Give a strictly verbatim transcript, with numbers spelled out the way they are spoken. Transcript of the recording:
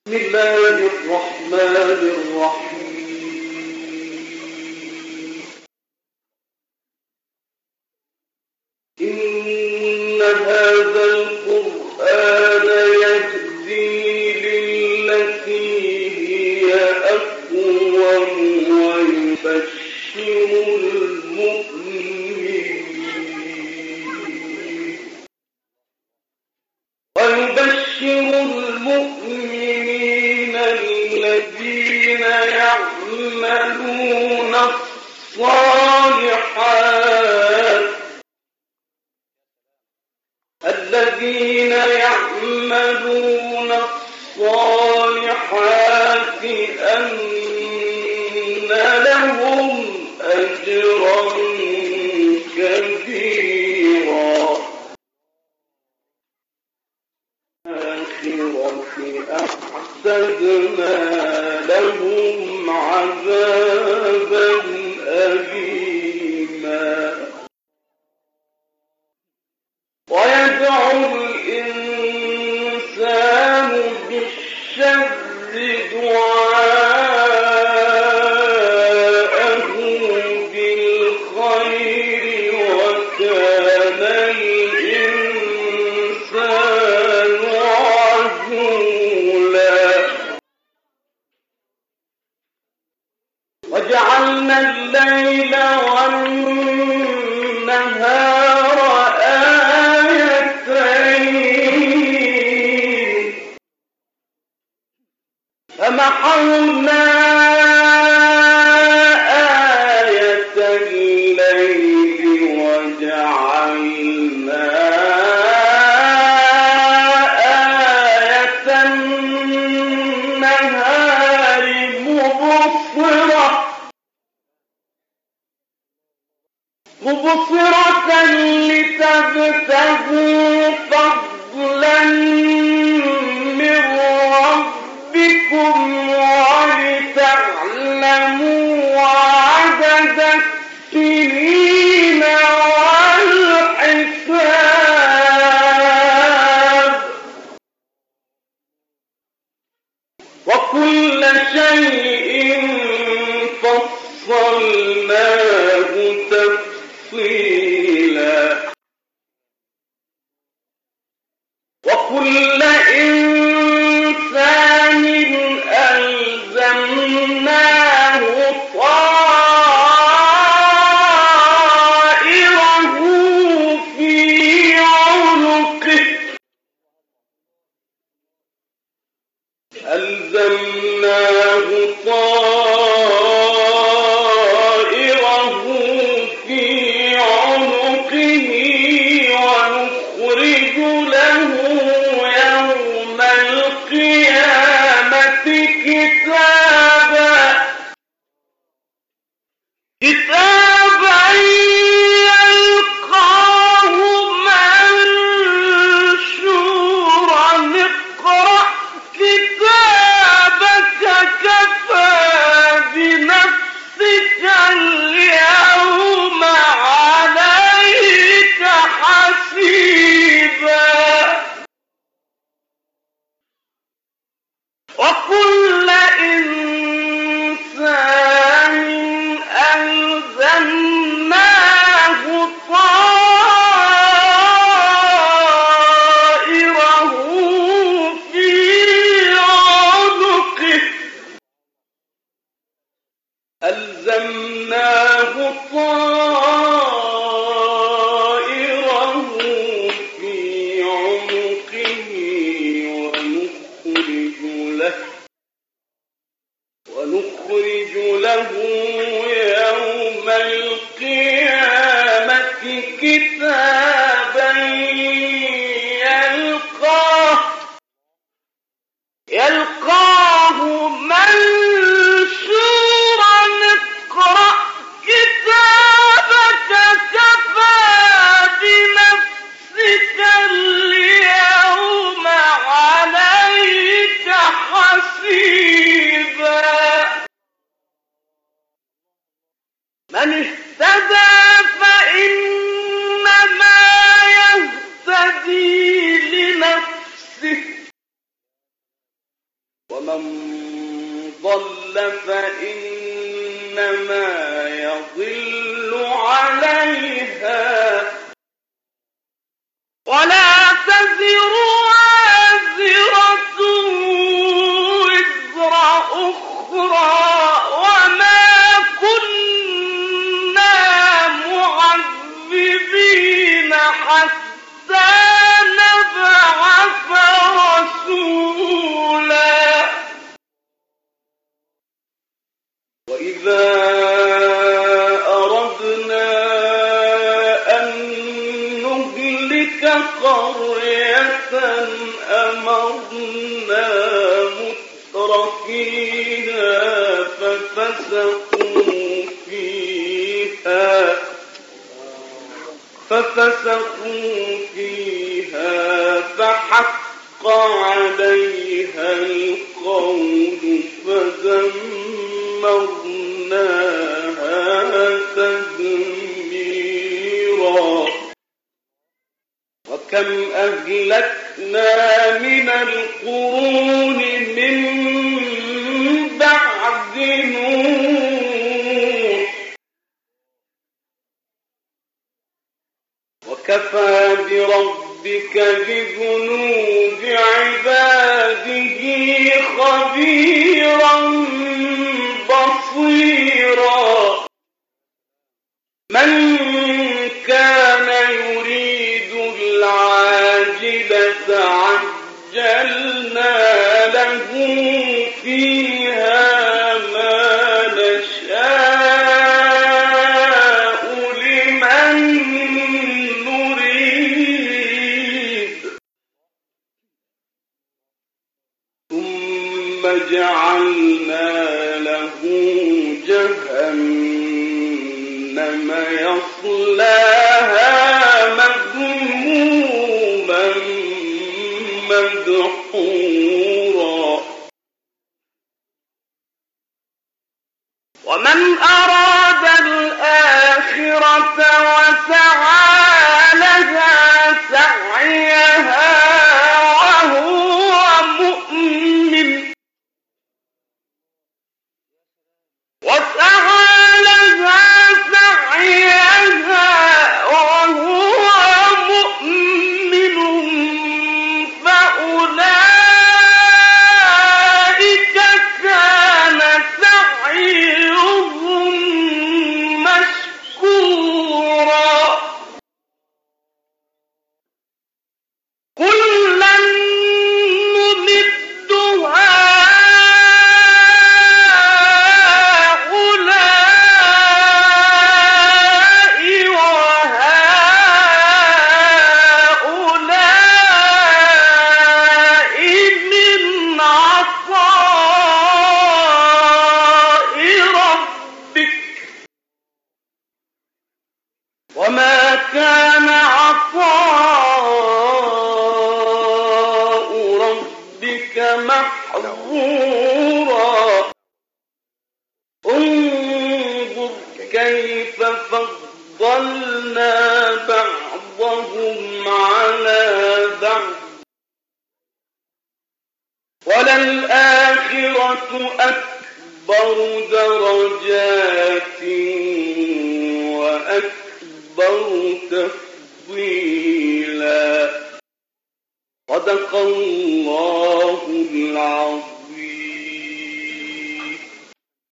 بسم الله الرحمن الرحيم. إن هذا القرآن يهدي للتي هي أقوم ويبشر المؤمنين ويبشر المؤمنين الذين يعملون الصالحات الذين يعملون الصالحات أن لهم أجرا كبيرا أعتدنا لهم عذابا أليما ويدعو الإنسان بالشر دعاءه بالخير وكان الإنسان عجولا وجعلنا الليل والنهار آيتين فمحونا آية الليل وجعلنا آية النهار مبصرة مبصرة لتبتغوا فضلا من ربكم ولتعلموا عدد السنين والحساب وكل شيء فصلناه تفصيلا وكل إنسان ألزمناه طائره في عنقه ألزمناه طائره في عنقه ونخرج له يوم القيامة كتابا كتابا يلقاه منشورا اقرأ كتابك كفى بنفسك اليوم عليك حسيبا وكل إنسان ألزمناه طائره في عنقه ألزمناه طائره في عنقه ونخرج له ونخرج له يوم القيامة كتابا يلقاه يلقاه منشورا اقرأ كتابك ومن ضل فإنما يضل عليها ولا تزر وازرة وزر أخرى وما كنا معذبين حتى نبعث رسولا وإذا أردنا أن نهلك قرية أمرنا مترفيها ففسقوا فيها ففسقوا فيها فحق عليها القول فدمرناها تدميرا وكم أهلكنا من القرون من بعد نوح وكفى بربك بذنوب عباده خبيرا بصيرا من كان يريد العاجلة عجلنا له فيها ما نشاء لمن نريد ثم جعلنا له جهنم يصلاها مذموما مدحورا ومن أراد الآخرة وسعى لها سعيها وهو مؤمن وسعى لها سعيها وهو مؤمن فأولئك كان سعيهم مشكورا كلا نمد هؤلاء وهؤلاء من عطاء ربك وما كان عطاء ربك محظورا انظر كيف فضلنا بعضهم على بعض وللآخرة أكبر درجات وأكبر تفضيلا صدق الله العظيم.